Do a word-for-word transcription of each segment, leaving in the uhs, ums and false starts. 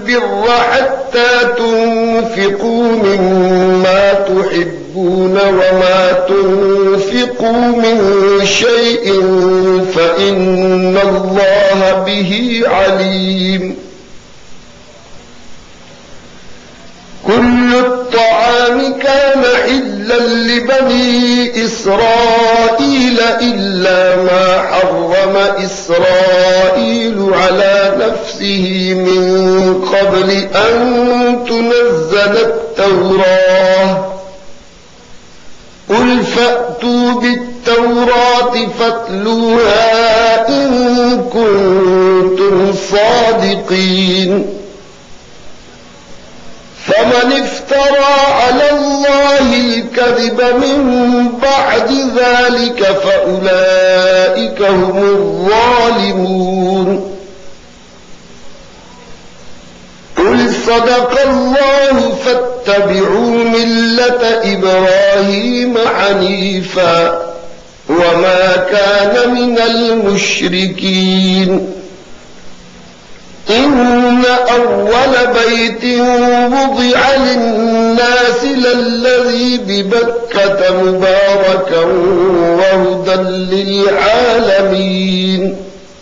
البر حتى تنفقوا مما تحبون وما تنفقوا من شيء فإن الله به عليم. كل الطعام كان حلا لبني إسرائيل إلا ما حرم إسرائيل على نفسه من قبل أن تنزل التوراة. قل فأتوا بالتوراة فاتلوها إن كنتم صادقين. فمن افترى على الله الكذب من بعد ذلك فأولئك هم الظالمون. قل صدق الله فاتبعوا ملة إبراهيم حنيفا وما كان من المشركين. إن أول بيت وضع للناس للذي ببكة مباركا وهدى للعالمين.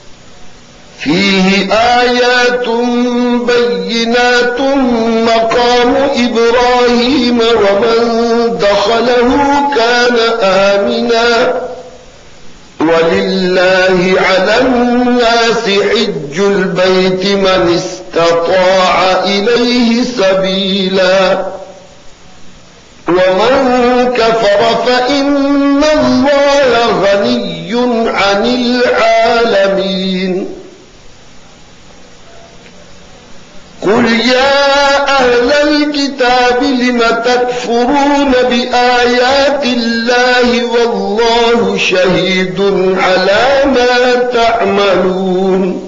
فيه آيات بينات مقام إبراهيم ومن دخله كان آمنا ولله على الناس حج البيت من استطاع إليه سبيلا ومن كفر فإن الله غني عن العالمين. قل يا أهل الكتاب لم تكفرون بآيات الله والله شهيد على ما تعملون.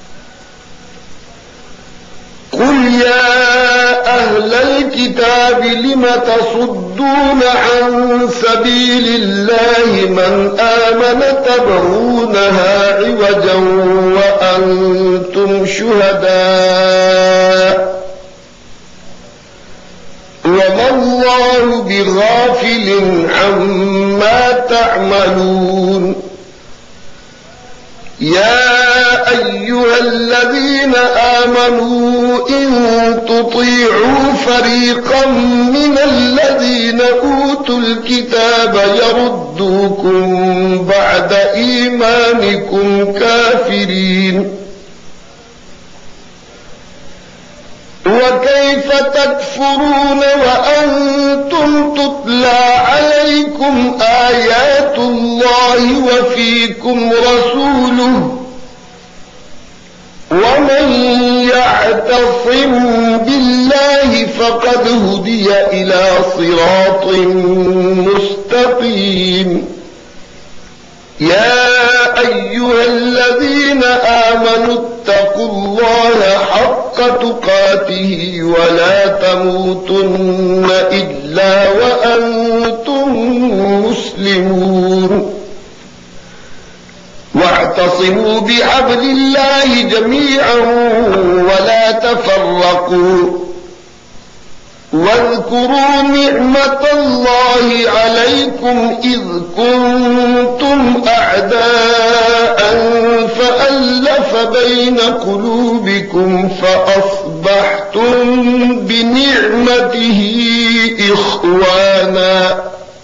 قل يا أهل الكتاب لم تصدون عن سبيل الله من آمن تبغونها عوجا وأنتم شهداء وما الله بغافل عما تعملون. يا أيها الذين آمنوا إن تطيعوا فريقا من الذين أوتوا الكتاب يردوكم بعد إيمانكم كافرين. وكيف تكفرون وأنتم تتلى عليكم آيات الله وفيكم رسوله ومن يعتصم بالله فقد هدي إلى صراط مستقيم. يا أيها الذين آمنوا اتقوا الله حق تقاته ولا تموتن إلا وأنتم مسلمون. واعتصموا بحبل الله جميعا ولا تفرقوا واذكروا نعمة الله عليكم إذ كنتم أعداء فألف بين قلوبكم فأصبحتم بنعمته إخوانا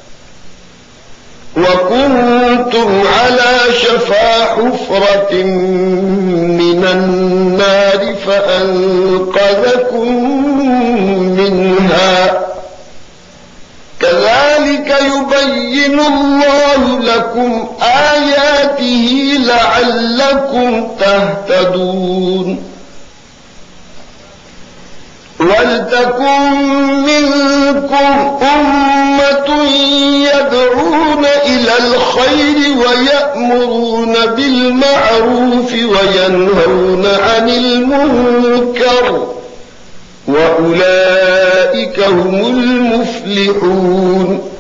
وكنتم على شفا حفرة من النار فأنقذكم منها. كذلك يبين الله لكم آياته لعلكم تهتدون. ولتكن منكم أمة يدعون إلى الخير ويأمرون بالمعروف وينهون عن المنكر وأولئك هم المفلحون.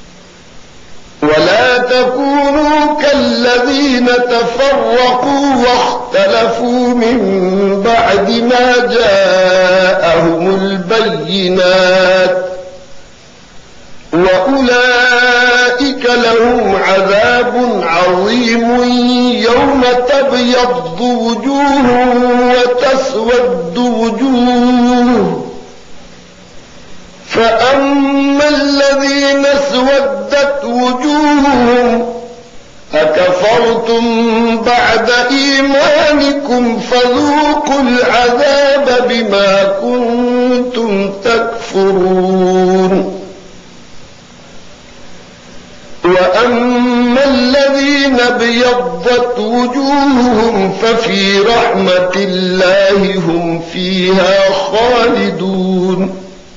ولا تكونوا كالذين تفرقوا واختلفوا من بعد ما جاءوا يوم تبيض وجوه وتسود وجوه، فأما الذين اسودت وجوههم أكفرتم بعد إيمانكم فذوقوا العذاب بما كنتم تكفرون. وأما الذين ابيضت وجوههم ففي رحمة الله هم فيها خالدون.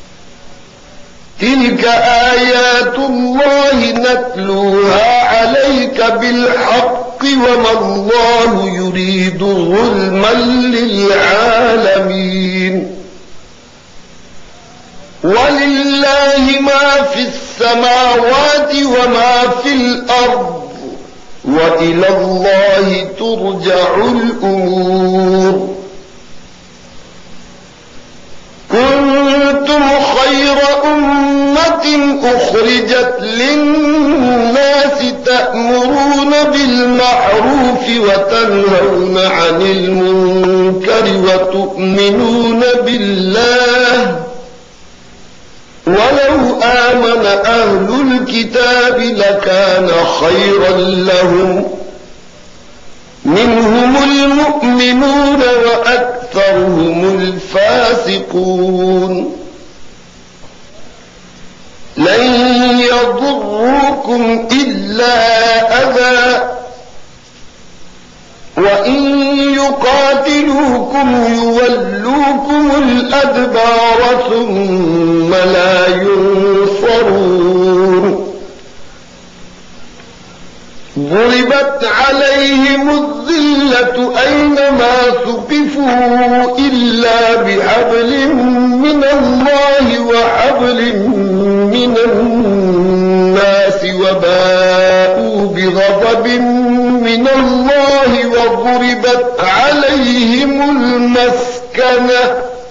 تلك آيات الله نتلوها عليك بالحق وما الله يريد ظلما للعالمين. ولله ما في السماوات وما في الأرض وإلى الله ترجع الأمور. كنتم خير أمة أخرجت للناس تأمرون بالمعروف وتنهون عن المنكر وتؤمنون بالله، ولو آمن أهل الكتاب لكان خيرا لهم، منهم المؤمنون وأكثرهم الفاسقون. لن يضروكم إلا أذى، وإن يقاتلوكم يولوكم الأدبار ثم لا ينصرون. ضربت عليهم الذلة أينما ثقفوا إلا بحبل من الله وحبل من الناس وباءوا بغضب من الله وضربت عليهم المسكنة،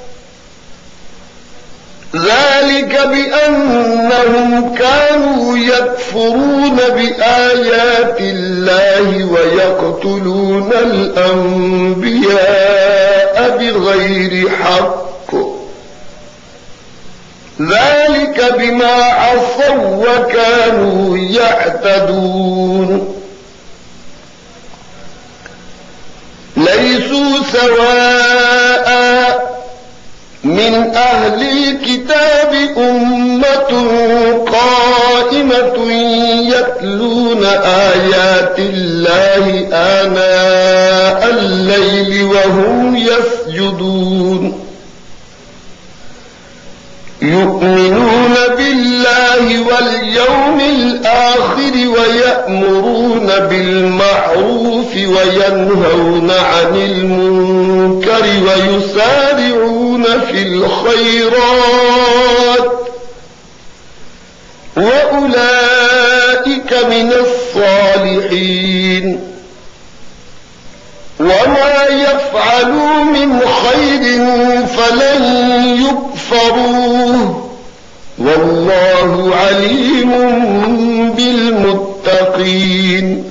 ذلك بأنهم كانوا يكفرون بآيات الله ويقتلون الأنبياء بغير حق، ذلك بما عصوا وكانوا يعتدون. ليسوا سواء من أهل الكتاب أمة قائمة يتلون آيات الله آناء الليل وهم يسجدون، يؤمنون بالله واليوم الآخر ويأمرون بالمعروف وينهون عن المنكر ويسارعون في الخيرات، وأولئك من الصالحين. وما يفعلوا من خير فلن يكفروه، والله عليم بالمتقين.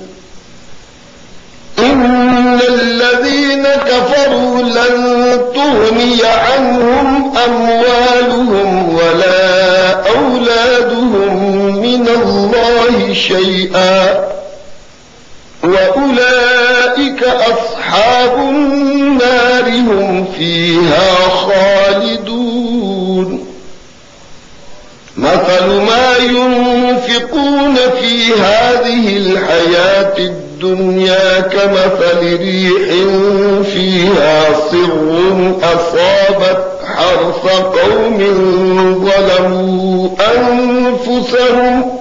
إن الذين كفروا لن تغني عنهم أموالهم ولا أولادهم من الله شيئا، وأولئك أصحاب النار هم فيها خالدون. مثل ما ينفقون في هذه الحياة الدنيا كمثل ريح فيها صر أصابت حرث قوم ظلموا أنفسهم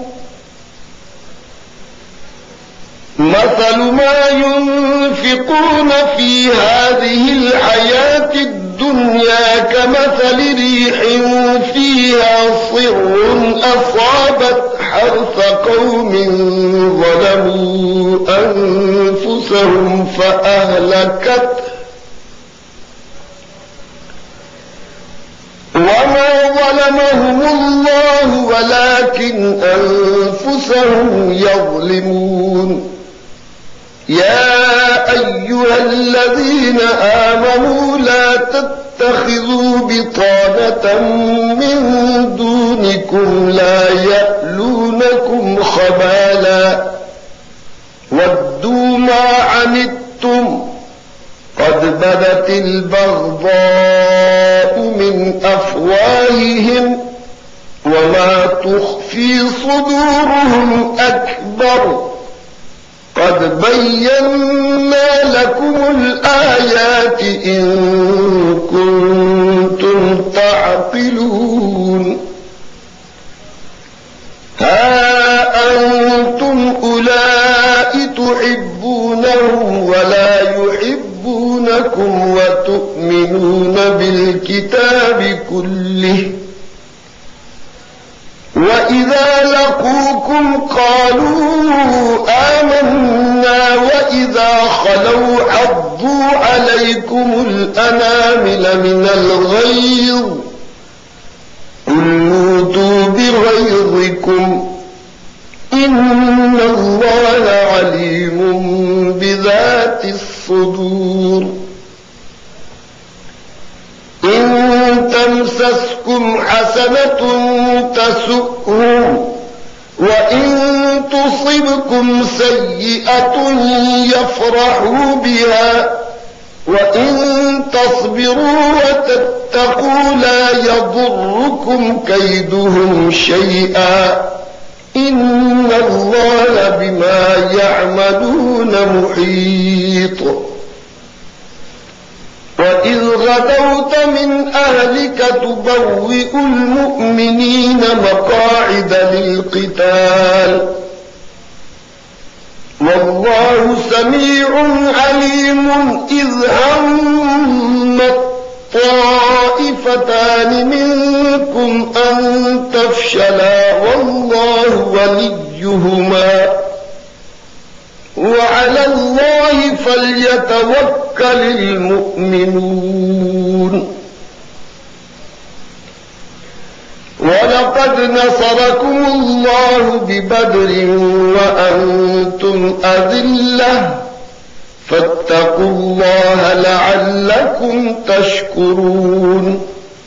مثل ما ينفقون في هذه الحياة الدنيا كمثل ريح فيها صر أصابت حرث قوم ظلموا أنفسهم فأهلكته، وما ظلمهم الله ولكن أنفسهم يظلمون. يا أيها الذين آمنوا لا تتخذوا بطانة من دونكم لا يألونكم خبالا ودوا ما عنتم قد بدت البغضاء من أفواههم وما تخفي صدورهم أكبر قد بينا لكم الآيات إن كنتم تعقلون ها أنتم أولئك تحبونهم ولا يحبونكم وتؤمنون بالكتاب كله وإذا لقوكم قالوا آمنا وإذا خلوا عضوا عليكم الأنامل من الغيظ قل موتوا بغيظكم إن الله عليم بذات الصدور إن تمسسكم حسنة تسؤهم وإن تصبكم سيئة يفرحوا بها وإن تصبروا وتتقوا لا يضركم كيدهم شيئا إن الله بما يعملون محيط وإذ غدوت من أهلك تبوئ المؤمنين مقاعد للقتال والله سميع عليم إذ همت طائفتان منكم أن تفشلا والله وليهما وعلى الله فليتوكل المؤمنون ولقد نصركم الله ببدر وأنتم أذلة فاتقوا الله لعلكم تشكرون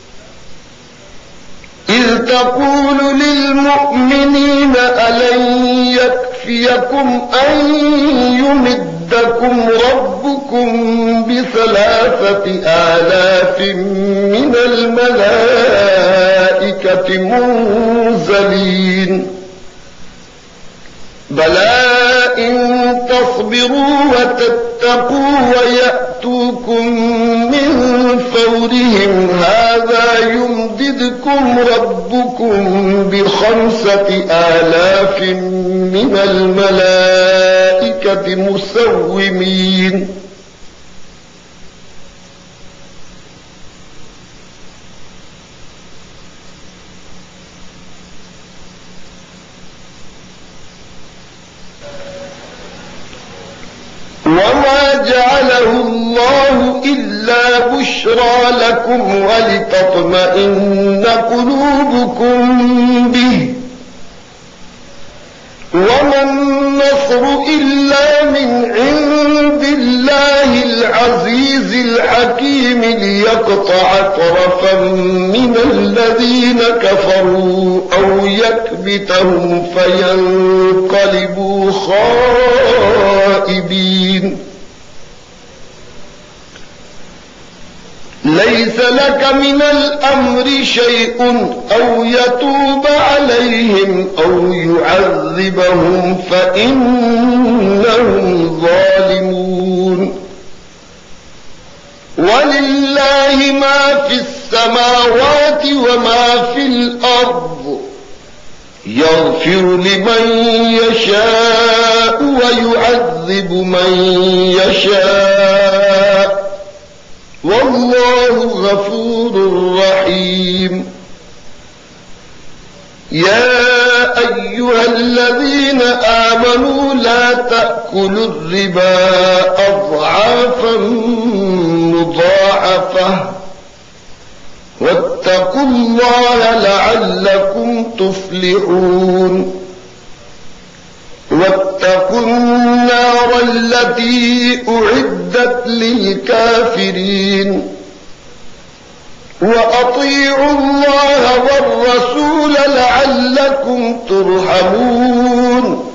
إذ تقول للمؤمنين ألن يكفيكم أن يمدكم ربكم بثلاثة آلاف من الملائكة منزلين بلى إن تصبروا وتتقوا ويأتوكم من فورهم هذا يمددكم ربكم بخمسة آلاف من الملائكة مسومين وما جعله الله إلا بشرى لكم ولتطمئن قلوبكم به وما النصر إلا من عند الله العزيز الحكيم ليقطع طرفا من الذين كفروا أو يكبتهم فينقلبوا خائبين ليس لك من الأمر شيء أو يتوب عليهم أو يعذبهم فإنهم ظالمون ولله ما في السماوات وما في الأرض يغفر لمن يشاء ويعذب من يشاء والله غفور رحيم يا أيها الذين آمنوا لا تأكلوا الربا أضعافا مضاعفة واتقوا الله لعلكم تفلحون واتقوا النار التي أعدت للكافرين وأطيعوا الله والرسول لعلكم ترحمون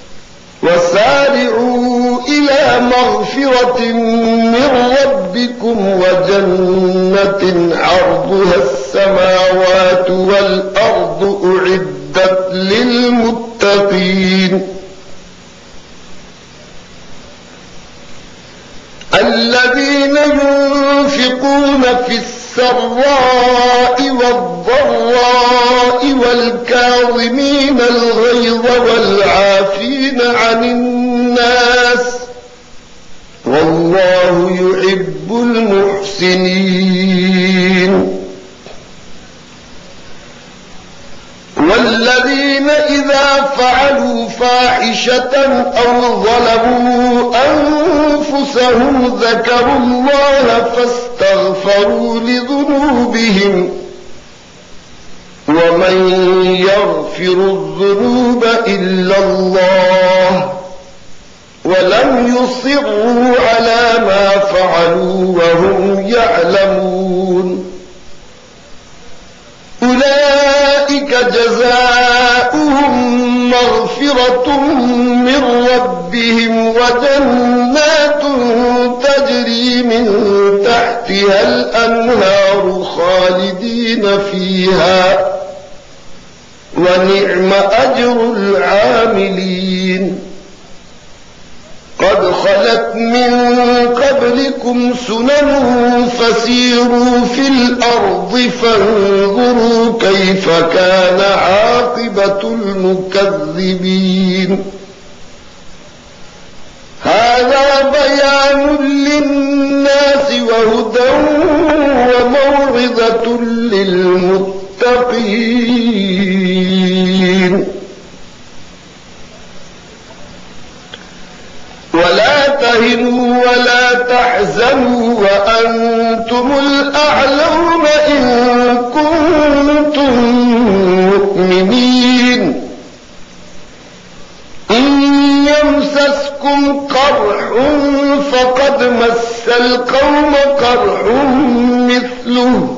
وسارعوا إلى مغفرة من ربكم وجنة عرضها السماوات والأرض أعدت للمتقين الذين ينفقون في السراء والضراء والكاظمين الغيظ والعافين عن الناس والله يحب المحسنين والذين إذا فعلوا فاحشة أو ظلموا أنفسهم ذكروا الله فاستغفروا لذنوبهم ومن يغفر الذنوب إلا الله ولم يصروا على ما فعلوا وهم يعلمون أولئك جزاؤهم مغفرة من ربهم وجنات تجري من تحتها الأنهار خالدين فيها ونعم أجر العاملين قد خلت من قبلكم سنن فسيروا في الأرض فانظروا كيف كان عاقبة المكذبين هذا بيان للناس وهدى وموعظة للمتقين ولا تهنوا ولا تحزنوا وأنتم الأعلون إن كنتم مؤمنين إن يمسسكم قرح فقد مس القوم قرح مثله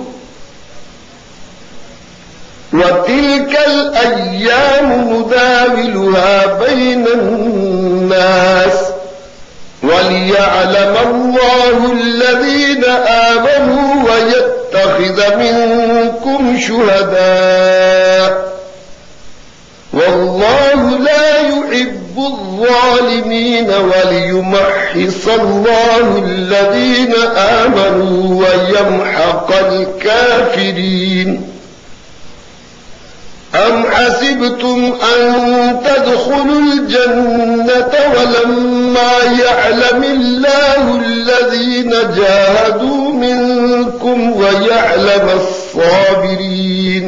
وتلك الأيام نداولها بين الناس وليعلم الله الذين آمنوا ويتخذ منكم شهداء والله لا يحب الظالمين وليمحص الله الذين آمنوا ويمحق الكافرين أم حسبتم أن تدخلوا الجنة ولما يعلم الله الذين جاهدوا منكم ويعلم الصابرين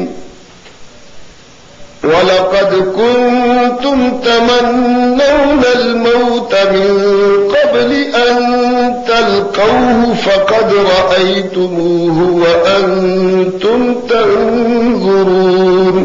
ولقد كنتم تمنون الموت من قبل أن تلقوه فقد رأيتموه وأنتم تنظرون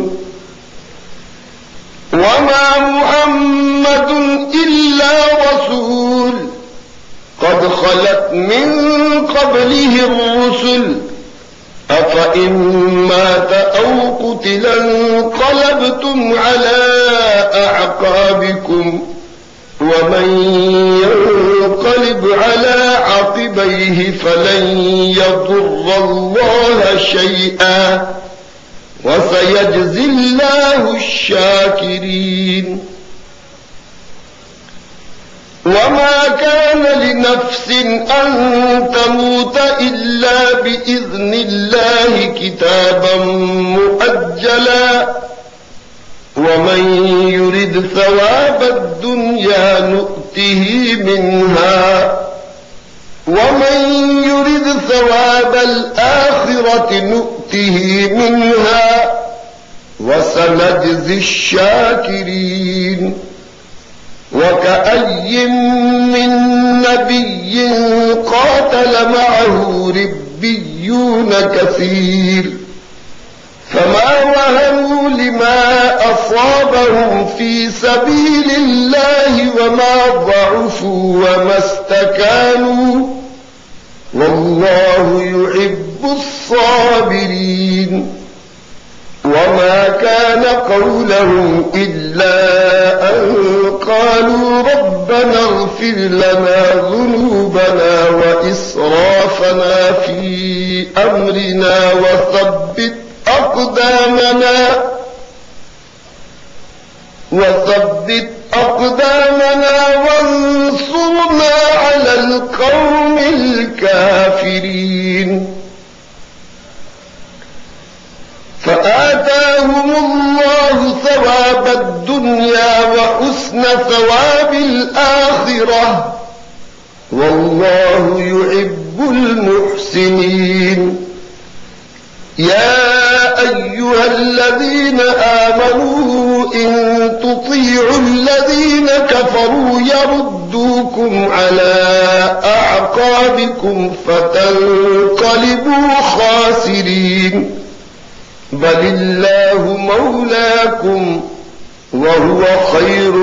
وما محمد إلا رسول قد خلت من قبله الرسل أفإن مات أو قتل انقلبتم على أعقابكم ومن ينقلب على عقبيه فلن يضر الله شيئا وسيجزي الله الشاكرين وما كان لنفس أن تموت إلا بإذن الله كتابا مؤجلا ومن يرد ثواب الدنيا نؤته منها ومن يرد ثواب الآخرة نؤته منها وسنجزي الشاكرين وكأي من نبي قاتل معه ربيون كثير فما وهنوا لما أصابهم في سبيل الله وما ضعفوا وما استكانوا والله يحب الصابرين وما كان قولهم إلا أن قالوا ربنا اغفر لنا ذنوبنا وإسرافنا في أمرنا وثبت أقدامنا وثبت أقدامنا وانصرنا على القوم الكافرين فآتاهم الله ثواب الدنيا وحسن ثواب الآخرة والله يحب المحسنين يا أيها الذين آمنوا إن تطيعوا الذين كفروا يردوكم على أعقابكم فتنقلبوا خاسرين بل الله مولاكم وهو خير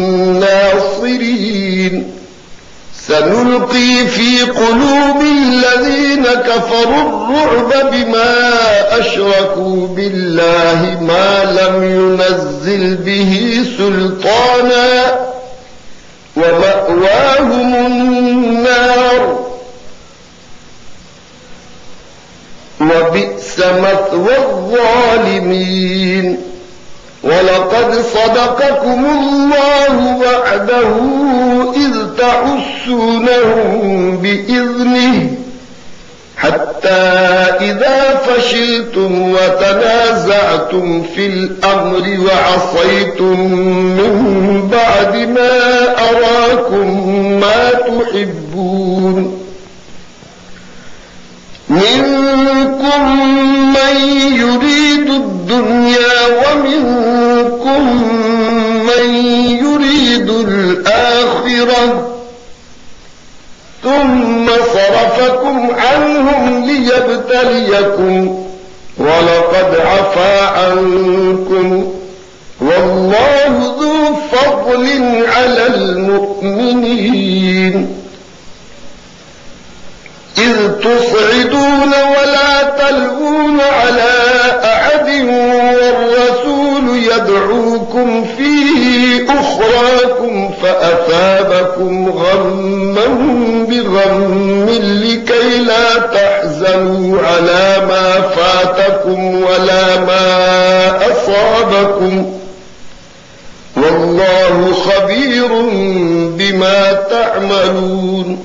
الناصرين سنلقي في قلوب الذين كفروا الرعب بما أشركوا بالله ما لم ينزل به سلطانا ومأواهم النار وبئس مثوى الظالمين ولقد صدقكم الله وعده إذ تحسونهم بإذنه حتى إذا فشلتم وتنازعتم في الأمر وعصيتم من بعد ما أراكم ما تحبون منكم من يريد الدنيا ومنكم من يريد الآخرة ثم صرفكم عنهم ليبتليكم ولقد عفا عنكم والله ذو فضل على المؤمنين إذ تصعدون ولا تلوون على أحد والرسول يدعوكم في أخراكم فأثابكم غما بغم لكي لا تحزنوا على ما فاتكم ولا ما أصابكم والله خبير بما تعملون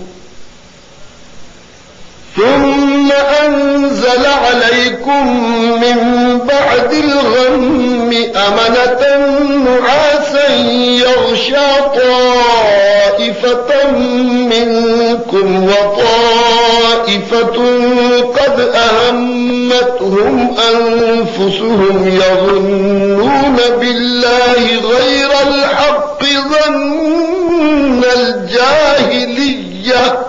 ثم أنزل عليكم من بعد الغم أمنة نعاسا يغشى طائفة منكم وطائفة قد أهمتهم أنفسهم يظنون بالله غير الحق ظن الجاهلية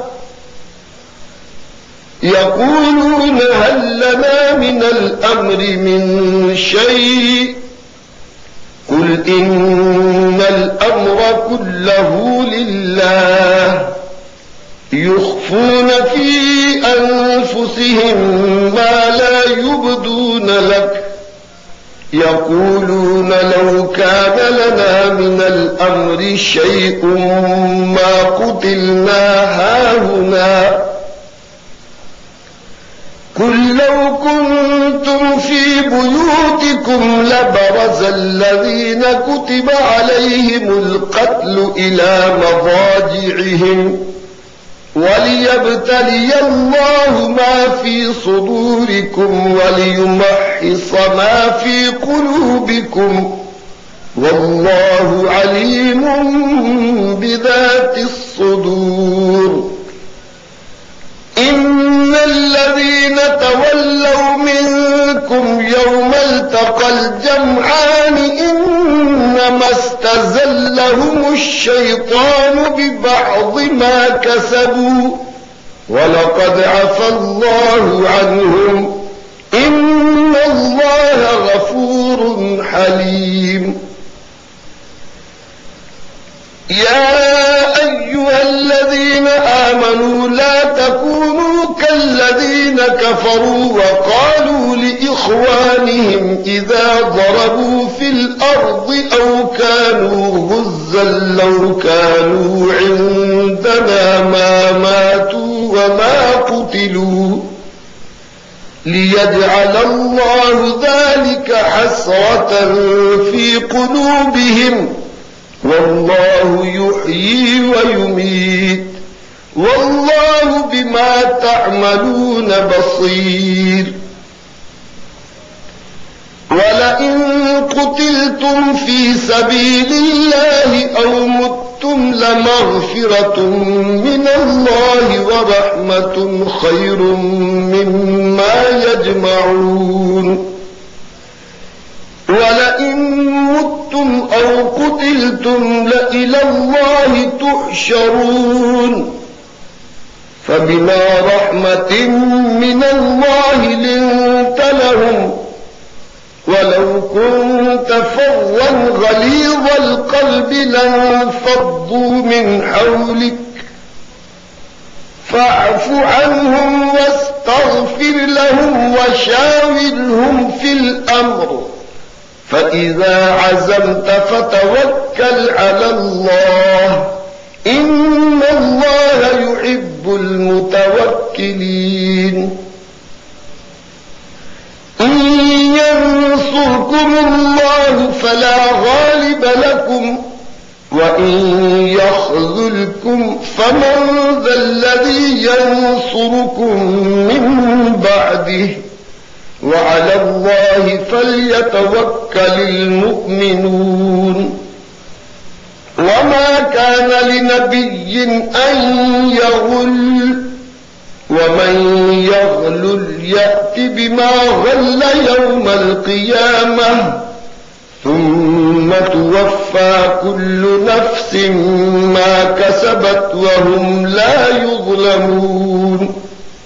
يقولون هل لنا من الأمر من شيء قل إن الأمر كله لله يخفون في أنفسهم ما لا يبدون لك يقولون لو كان لنا من الأمر شيء ما قتلنا هاهنا قل لو كنتم في بيوتكم لبرز الذين كتب عليهم القتل إلى مضاجعهم وليبتلي الله ما في صدوركم وليمحص ما في قلوبكم والله عليم بذات الصدور إن الذين تولوا منكم يوم التقى الجمعان إنما استزلهم الشيطان ببعض ما كسبوا ولقد عفى الله عنهم إن الله أليم. يا أيها الذين آمنوا لا تكونوا كالذين كفروا وقالوا لإخوانهم إذا ضربوا في الأرض أو كانوا غزا لو كانوا عندنا ما ماتوا وما قتلوا ليجعل الله ذلك حسرة في قلوبهم والله يحيي ويميت والله بما تعملون بصير. ولئن قتلتم في سبيل الله أو متم لمغفرة من الله ورحمة خير مما يجمعون. ولئن متم أو قتلتم لإلى الله تحشرون. فبما رحمة من الله لنت لهم ولو كنت فظا غليظ القلب لانفضوا من حولك فاعف عنهم واستغفر لهم وشاورهم في الأمر فإذا عزمت فتوكل على الله إن الله يحب المتوكلين. إن ينصركم الله فلا غالب لكم وإن يخذلكم فمن ذا الذي ينصركم من بعده وعلى الله فليتوكل المؤمنون. وما كان لنبي أن يغل ومن يغلل يأت بما غل يوم القيامة ثم توفى كل نفس ما كسبت وهم لا يظلمون.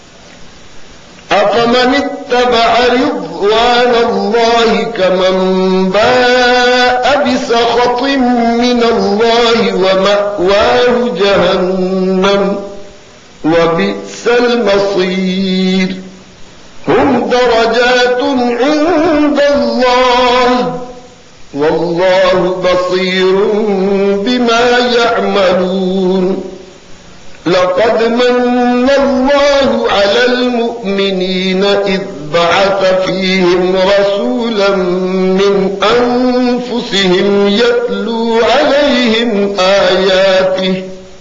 أفمن اتبع رضوان الله كمن باء بسخط من الله ومأواه جهنم وبئس المصير. هم درجات عند الله والله بصير بما يعملون. لقد من الله على المؤمنين إذ بعث فيهم رسولا من أنفسهم يتلو عليهم آياته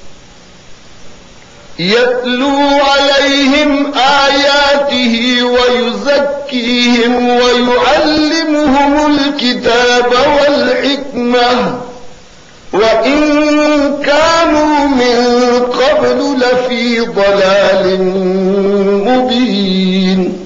يتلو عليهم آياته ويزكيهم ويعلمهم الكتاب والحكمة وإن كانوا من قبل لفي ضلال مبين.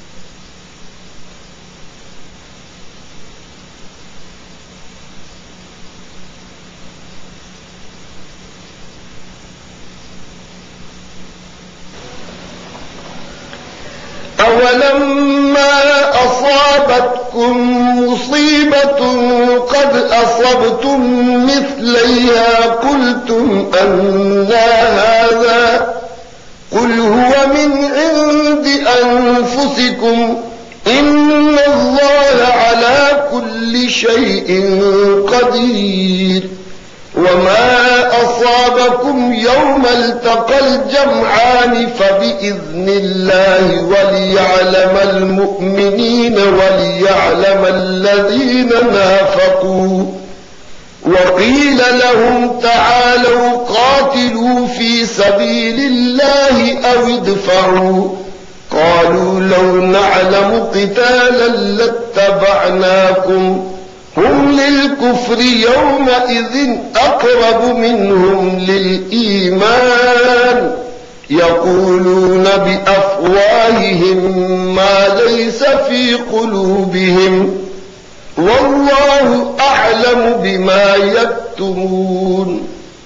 أولما أصابتكم مصيبة قد أصبتم مثليها قلتم أنى هذا قل هو من عند أنفسكم إن الله على كل شيء قدير. وما أصابكم يوم التقى الجمعان فبإذن الله وليعلم المؤمنين وليعلم الذين نافقوا. وقيل لهم تعالوا قاتلوا في سبيل الله أو ادفعوا قالوا لو نعلم قتالا لاتبعناكم هم للكفر يومئذ أقرب منهم للإيمان يقولون بأفواههم ما ليس في قلوبهم والله أعلم بما يكتمون.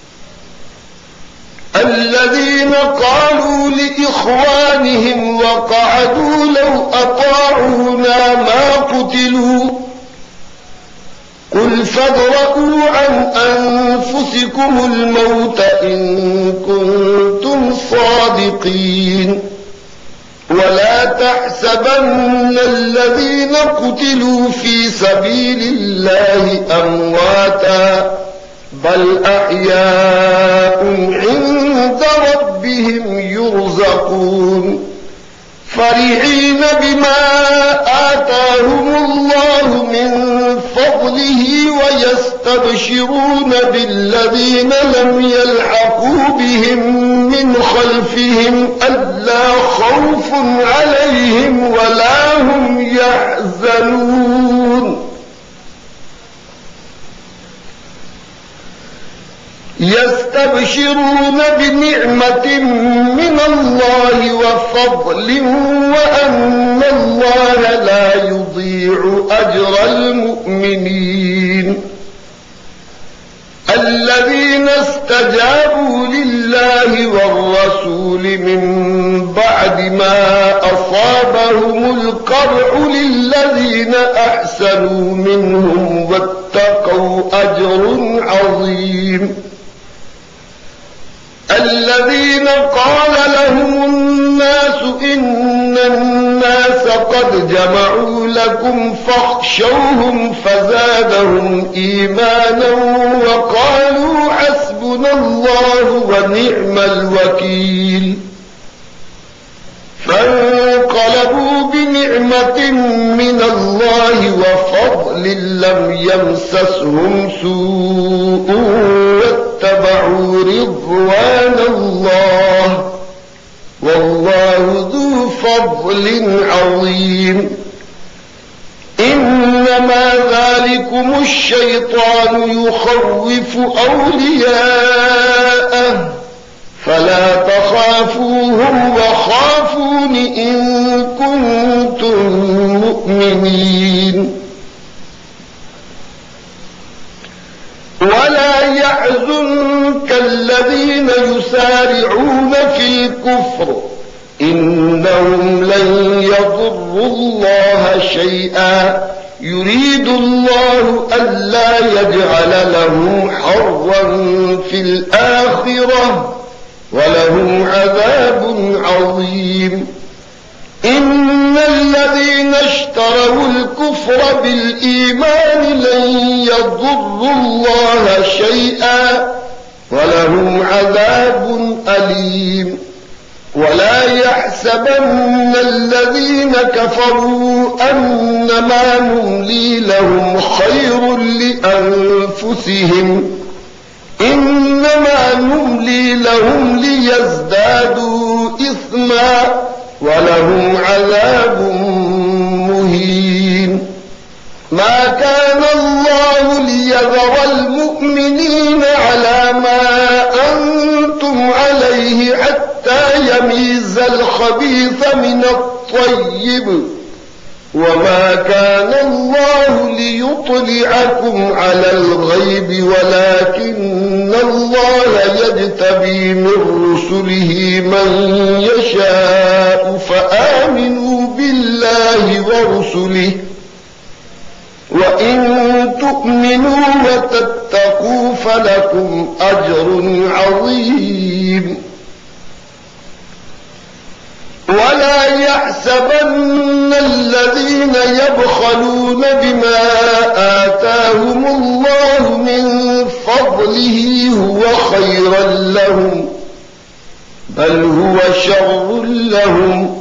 الذين قالوا لإخوانهم وقعدوا لو أطاعونا ما قتلوا أنفسكم الموت إن كنتم صادقين ولا تحسبن الذين قتلوا في سبيل الله أمواتا بل أحياء عند ربهم يرزقون فرحين بما آتاهم الله من فضله ويستبشرون بالذين لم يلحقوا بهم من خلفهم ألا خوف عليهم ولا هم يحزنون يستبشرون بنعمة من الله وفضل وأن الله لا يضيع أجر المؤمنين الذين استجابوا لله والرسول من بعد ما أصابهم القرح للذين أحسنوا منهم واتقوا أجر عظيم الذين قال لهم الناس إن الناس قد جمعوا لكم فاخشوهم فزادهم إيمانا وقالوا حسبنا الله ونعم الوكيل فانقلبوا بنعمة من الله وفضل لم يمسسهم سوء واتبعوا رضوان الله والله ذو فضل عظيم إنما ذلكم الشيطان يخوف أولياءه فلا تخافوهم وخافون إن كنتم مؤمنين ولا يحزنك الذين يسارعون في الكفر إنهم لن يضروا الله شيئا يريد الله ألا يجعل لهم حظا في الآخرة ولهم عذاب عظيم إن الذين اشتروا الكفر بالإيمان لن يضروا الله شيئا ولهم عذاب أليم ولا يحسبن الذين كفروا أنما نملي لهم خير لأنفسهم إنما نملي لهم ليزدادوا إثما ولهم عذاب مهين ما كان الله ليذر المؤمنين على ما أنتم عليه حتى يميز الخبيث من الطيب وما كان الله ليطلعكم على الغيب ولكن الله يجتبي من رسله من يشاء فآمنوا بالله ورسله وإن تؤمنوا وتتقوا فلكم أجر عظيم ولا يحسبن الذين يبخلون بما آتاهم الله من فضله هو خيرا لهم بل هو شر لهم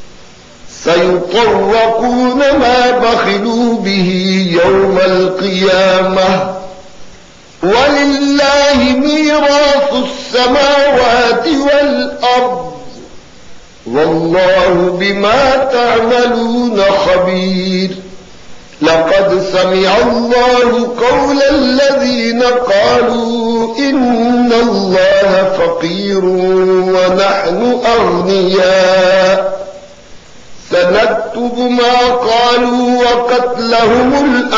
سيطوقون ما بخلوا به يوم القيامة ولله ميراث السماوات والأرض والله بما تعملون خبير لقد سمع الله قول الذين قالوا إن الله فقير ونحن أغنياء سنكتب ما قالوا وقتلهم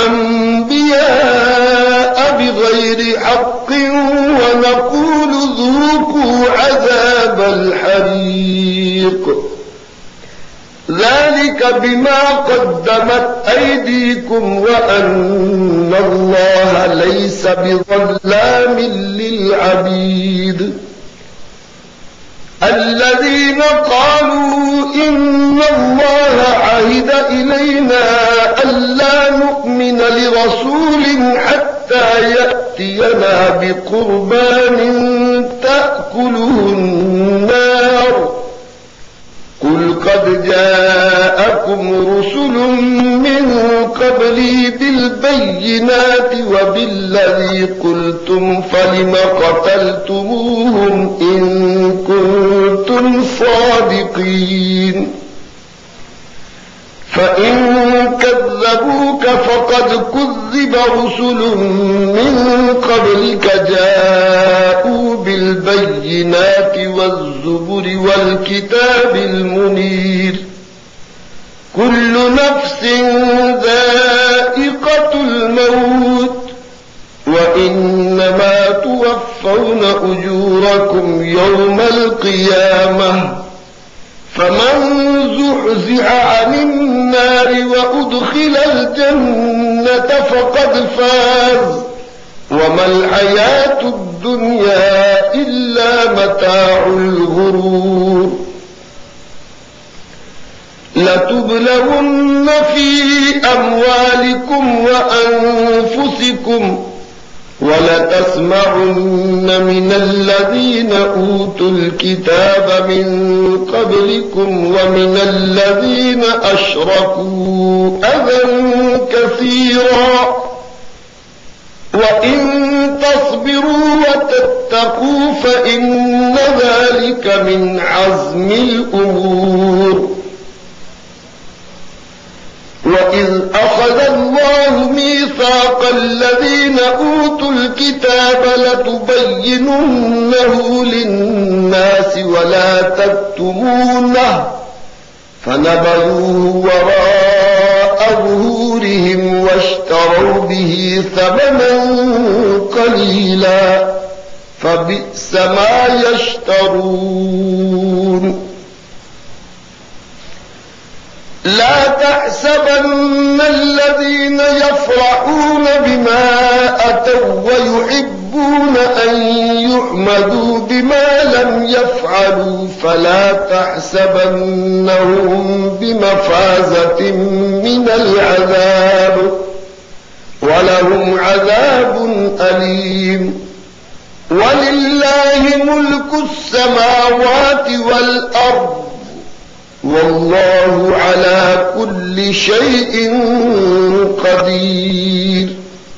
الأنبياء بغير حق ونقول ذوقوا عذاب الحريق ذلك ذلك بما قدمت أيديكم وأن الله ليس بظلام للعبيد. الذين قالوا إن الله عهد إلينا ألا نؤمن لرسول حتى يأتينا بقربان تأكله النار قل قد جاءكم رسل من قبلي بالبينات وبالذي قلتم فلم قتلتموهم إن كنتم صادقين فإن كذبوك فقد كذب رسل من قبلك جاءوا بالبينات والزبر والكتاب المنير كل نفس ذائقة الموت وإنما توفون أجوركم يوم القيامة فمن زحزح عن النار وأدخل الجنة فقد فاز وما الحياة الدنيا إلا متاع الغرور. لتبلغن في أموالكم وأنفسكم ولتسمعن من الذين أوتوا الكتاب من قبلكم ومن الذين أشركوا أذى كثيرا وإن تصبروا وتتقوا فإن ذلك من عزم الأمور. وإذ أخذ الله ميثاق الذين أوتوا الكتاب لتبيننه للناس ولا تكتمونه فنبذوه وراء ظهورهم واشتروا به ثمنا قليلا فبئس ما يشترون. لا تحسبن الذين يفرحون بما أتوا ويحبون أن يحمدوا بما لم يفعلوا فلا تحسبنهم بمفازة من العذاب ولهم عذاب أليم. ولله ملك السماوات والأرض والله على كل شيء قدير.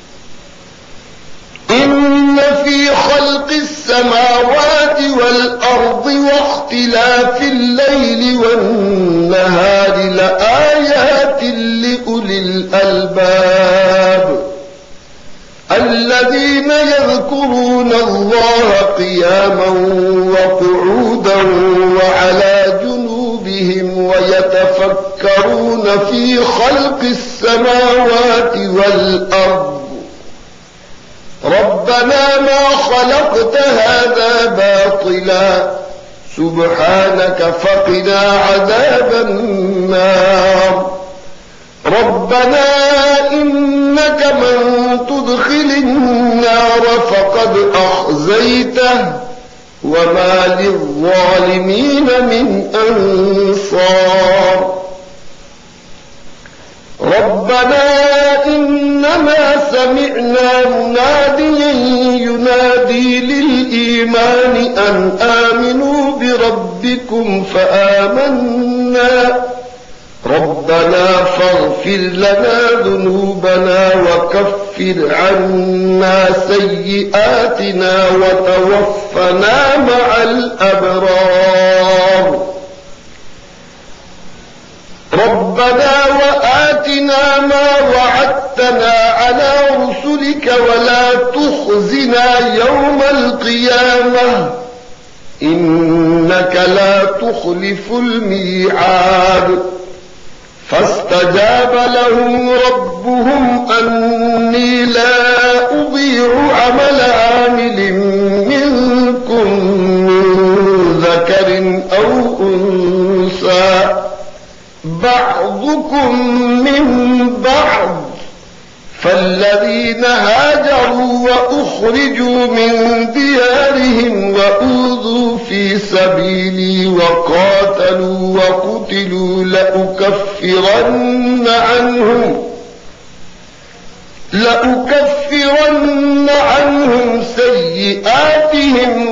إن في خلق السماوات والأرض واختلاف الليل والنهار لآيات لأولي الألباب الذين يذكرون الله قياما وقعودا وعلى جنوبهم ويتفكرون في خلق السماوات والأرض ربنا ما خلقت هذا باطلا سبحانك فقنا عذاب النار. ربنا إنك من تدخل النار فقد أخزيته وما للظالمين من أنصار. ربنا إنما سمعنا مناديا ينادي للإيمان أن آمنوا بربكم فآمنا ربنا فاغفر لنا ذنوبنا وكفر عنا سيئاتنا وتوفنا مع الأبرار. ربنا وآتنا ما وعدتنا على رسلك ولا تخزنا يوم القيامة إنك لا تخلف الميعاد. فاستجاب لهم ربهم أني لا أضيع عمل عامل منكم من ذكر أو أنثى بعضكم بعضكم من بعض فالذين هاجروا وأخرجوا من ديارهم وأوذوا في سبيلي وقاتلوا وقتلوا لأكفرن عنهم لأكفرن عنهم سيئاتهم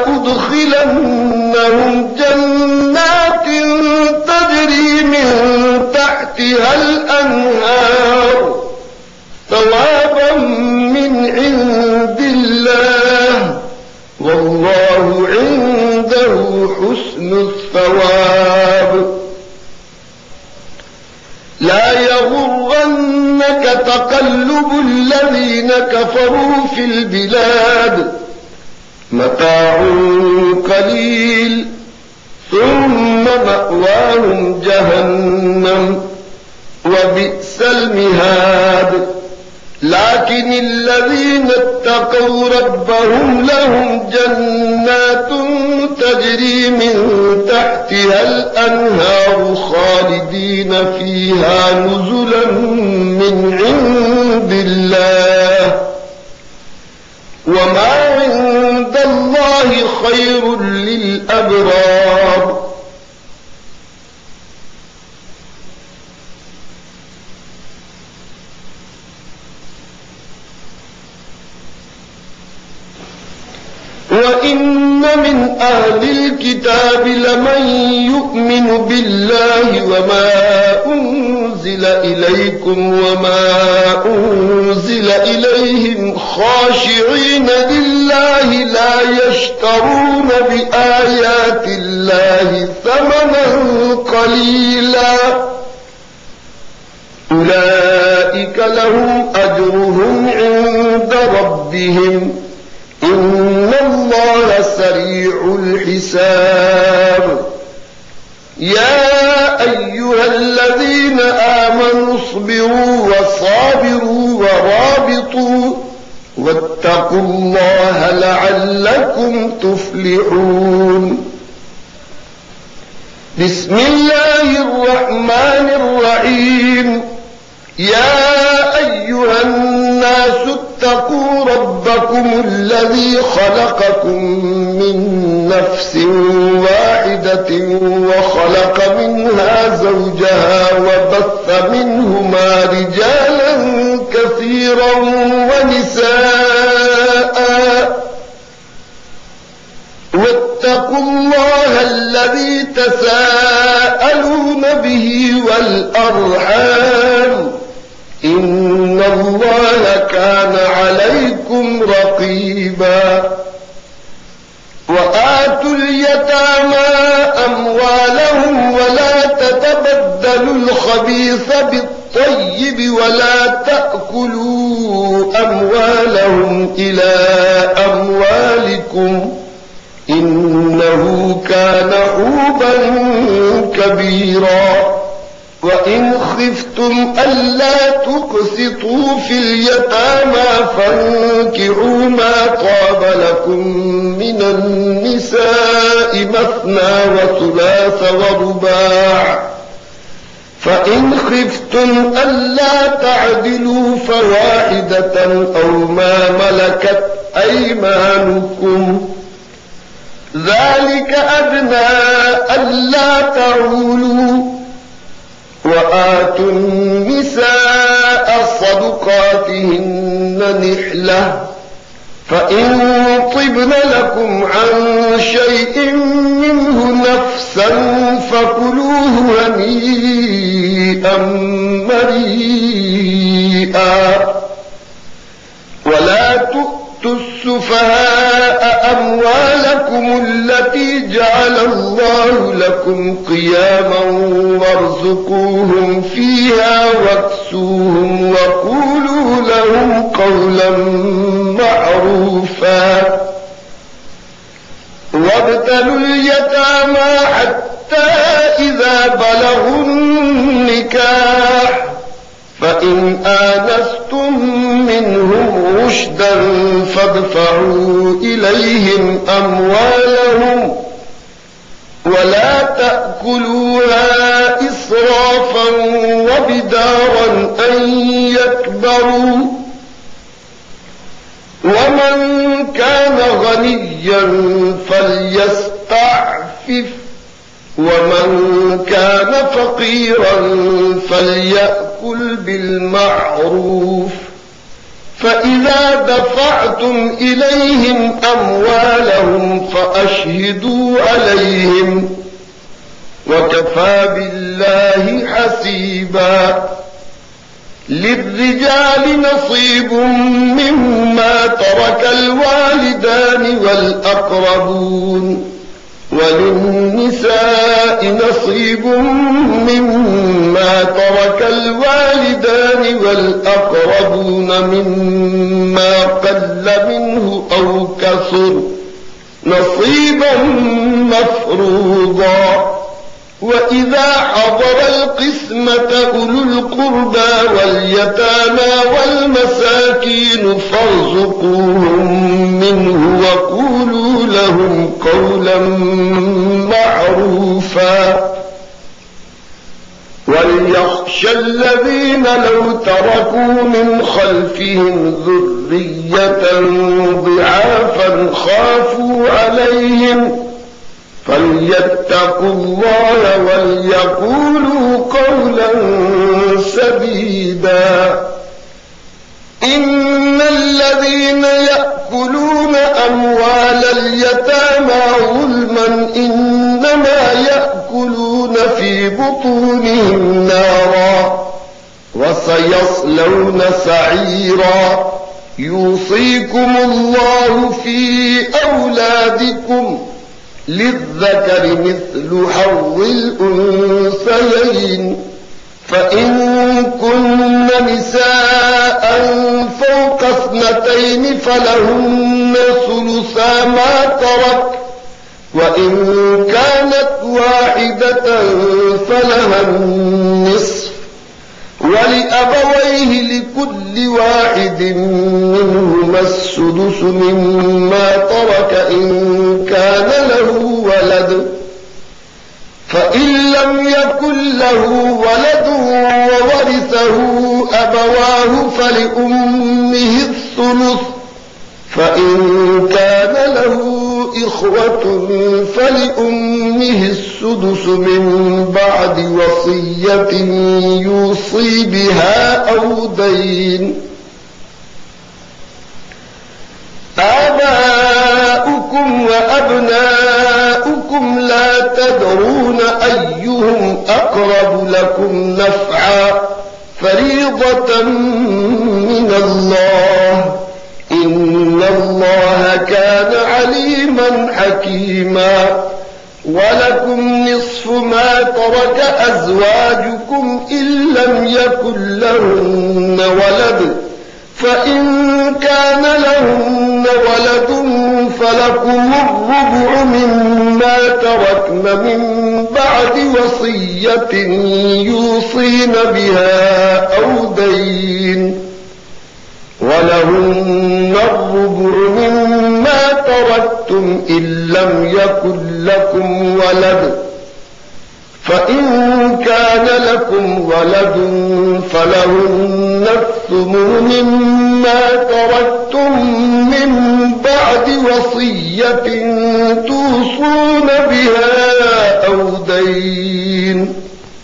ولأدخلنهم جنات تجري من تحتها الأنهار ثوابا من عند الله والله عنده حسن الثواب. لا يغرنك تقلب الذين كفروا في البلاد متاع قليل ثم مأواهم جهنم وبئس المهاد. لكن الذين اتقوا ربهم لهم جنات تجري من تحتها الأنهار خالدين فيها نزلا من عند الله وما عند الله خير للأبرار. وإن من أهل الكتاب لمن يؤمن بالله وما أنزل إليكم وما أنزل إليهم خاشعين لله لا يشترون بآيات الله ثمنا قليلا أولئك لهم أجرهم عند ربهم إن الله سريع الحساب. يا أيها الذين آمنوا اصبروا وصابروا ورابطوا واتقوا الله لعلكم تفلحون. بسم الله الرحمن الرحيم. يا أيها الناس اتقوا ربكم الذي خلقكم من نفس واحدة وخلق منها زوجها وبث منهما رجالا كثيرا ونساء واتقوا الله الذي تساءلون به والأرحام إن الله كان عليكم رقيبا. وآتوا اليتامى أموالهم ولا تتبدلوا الخبيث بالطيب ولا تأكلوا أموالهم إلى أموالكم إنه كان حوبا كبيرا. وإن خفتم ألا تقسطوا في اليتامى فانكحوا ما طاب لكم من النساء مثنى وثلاث ورباع فإن خفتم ألا تعدلوا فواحدة أو ما ملكت أيمانكم ذلك أدنى ألا تعولوا. وآتوا النساء صدقاتهن نحلة فإن طبن لكم عن شيء منه نفسا فكلوه هنيئا مريئا. ولا تؤتوا السفهاء أموالكم التي جعل الله لكم قياما وارزقوهم فيها واكسوهم وقولوا لهم قولا معروفا. وابتلوا اليتامى حتى إذا بلغوا النكاح فإن آنستم منهم رشدا فادفعوا إليهم أموالهم ولا تأكلوا يأكلوها إسرافا وبدارا أن يكبروا ومن كان غنيا فليستعفف ومن كان فقيرا فليأكل بالمعروف فإذا دفعتم إليهم أموالهم فأشهدوا عليهم وكفى بالله حسيبا للرجال نصيب مما ترك الوالدان والأقربون وللنساء نصيب مما ترك الوالدان والأقربون مما قل منه أو كثر نصيبا مفروضا وإذا حضر القسمة أولو القربى واليتامى والمساكين فارزقوهم منه وقولوا لهم قولا معروفا وليخشى الذين لو تركوا من خلفهم ذرية ضعافا خافوا عليهم فليتقوا الله وليقولوا قولا سديدا إن الذين يأكلون أموال اليتامى ظلما إنما يأكلون في بطونهم نارا وسيصلون سعيرا يوصيكم الله في أولادكم للذكر مثل حظ الأنثيين فإن كن نساء فوق اثنتين فلهن ثلثا ما ترك وإن كانت واحدة فلها النصف ولأبويه لكل واحد منهما السدس مما ترك إن كان له ولد فإن لم يكن له ولد وورثه أبواه فلأمه الثلث فإن كان له إخوة فلأمه السدس من بعد وصية يوصي بها أو دين آباؤكم وأبناؤكم لا تدرون أيهم أقرب لكم نفعا فريضة من الله إن الله كان عليما حكيما ولكم نصف ما ترك أزواجكم إن لم يكن لهن ولد فإن كان لهن ولد فلكم الربع مما تركن من بعد وصية يوصين بها أو دين ولهن الربع مما تركتم إن لم يكن لكم ولد فإن كان لكم ولد فلهن الثمن مما تركتم من بعد وصية توصون بها أو دين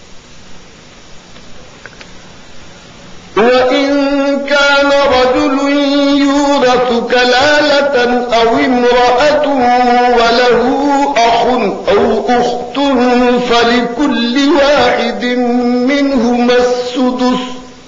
وإن كان رجل يورث كلالة أو امرأة وله أخ أو أخت فلكل واحد منهما السدس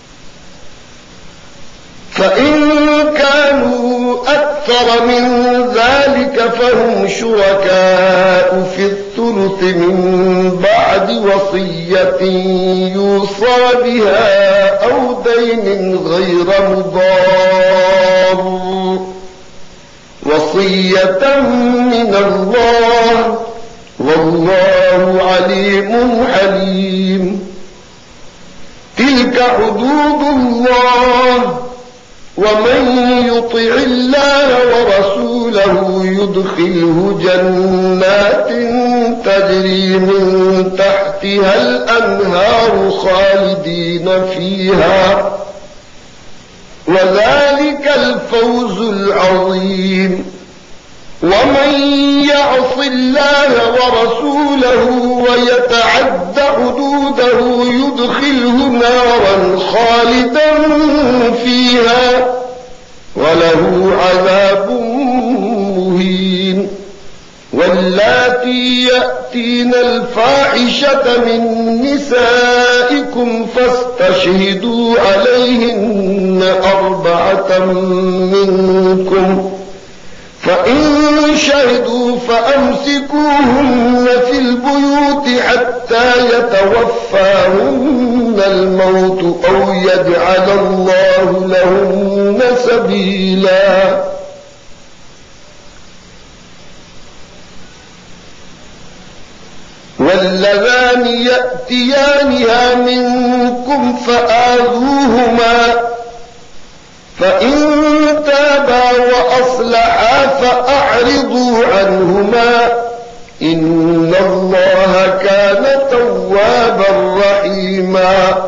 فإن كانوا أكثر من ذلك فهم شركاء في الثلث من بعد وصية يوصى بها أو دين غير مضار وصية من الله والله عليم حليم تلك حدود الله ومن يطع الله ورسوله يدخله جنات تجري من تحتها الأنهار خالدين فيها، وذلك الفوز العظيم. ومن يعص الله ورسوله ويتعد حدوده يدخله نارا خالدا فيها وله عذاب مهين. واللاتي يأتين الفاحشة من نسائكم فاستشهدوا عليهن أربعة منكم، فإن شهدوا فأمسكوهن في البيوت حتى يتوفاهن الموت أو يجعل الله لهن سبيلا. واللذان يأتيانها منكم فآذوهما، فإن تابا وأصلحا فأعرضوا عنهما، إن الله كان توابا رحيما.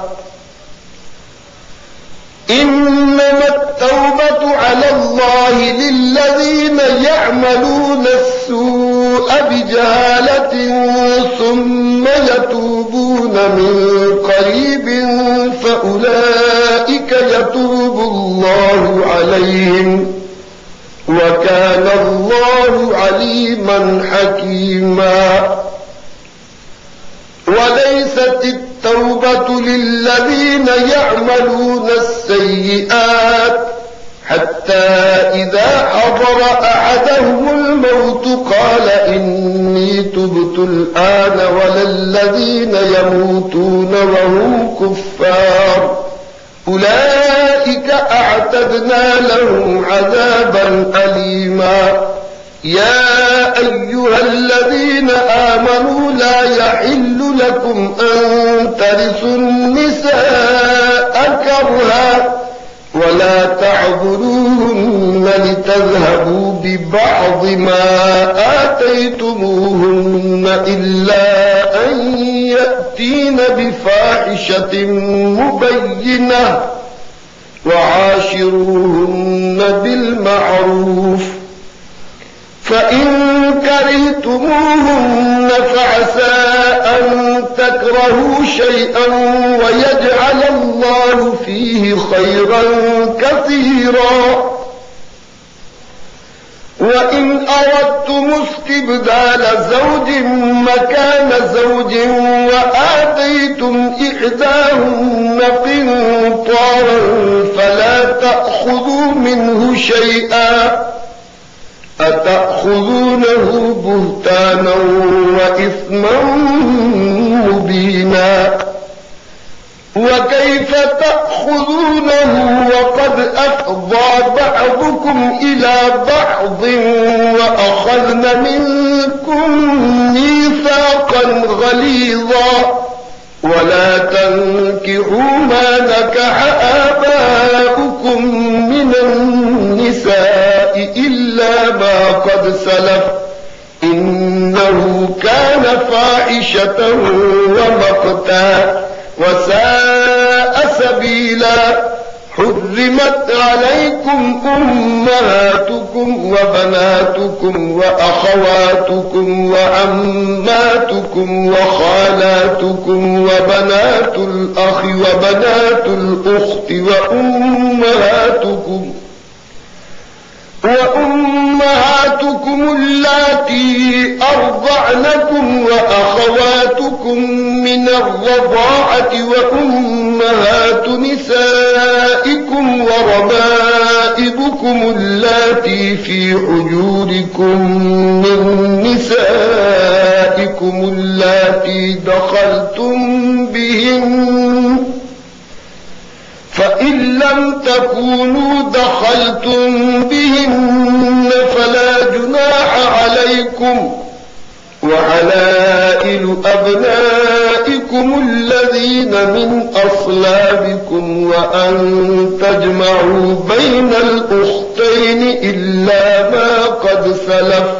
إنما التوبة على الله للذين يعملون السوء بجهالة ثم يتوبون من قريب فأولئك يتوب الله عليهم، وكان الله عليما حكيما. وليست التوبة للذين يعملون السيئات حتى إذا حضر أحدهم الموت قال إني تبت الآن، ولا الذين يموتون وهم كفار أولئك أعتدنا لهم عذابا أليما. يا أيها الذين آمنوا لا يحل لكم أن ترثوا النساء كرها ولا تعذروهن لتذهبوا ببعض ما آتيتموهن إلا أن يأتين بفاحشة مبينة وعاشروهن بالمعروف، فإن كرهتموهن فعسى أن تكرهوا شيئا ويجعل الله فيه خيرا كثيرا. وإن أردتم استبدال زوج مكان زوج وآتيتم إحداهن قنطارا فلا تأخذوا منه شيئا، أتأخذونه بهتانا وإثما مبينا. وكيف تأخذونه وقد أفضى بعضكم إلى بعض وأخذن منكم ميثاقا غليظا. ولا تنكحوا ما نكح آباؤكم من النساء إلا ما قد سلف إنه كان فاحشة ومقتا وساء سبيلا. حرمت عليكم أمهاتكم وبناتكم وأخواتكم وعماتكم وخالاتكم وبنات الأخ وبنات الأخت وأمهاتكم وأمهاتكم اللاتي أرضعنكم وأخواتكم من الرضاعة وأمهات نسائكم وربائبكم اللاتي في حجوركم من نسائكم اللاتي دخلتم بهن، فإن لم تكونوا دخلتم بهن فلا جناح عليكم وعلائل أبنائكم منكم الذين من أصلابكم وأن تجمعوا بين الأختين إلا ما قد سلف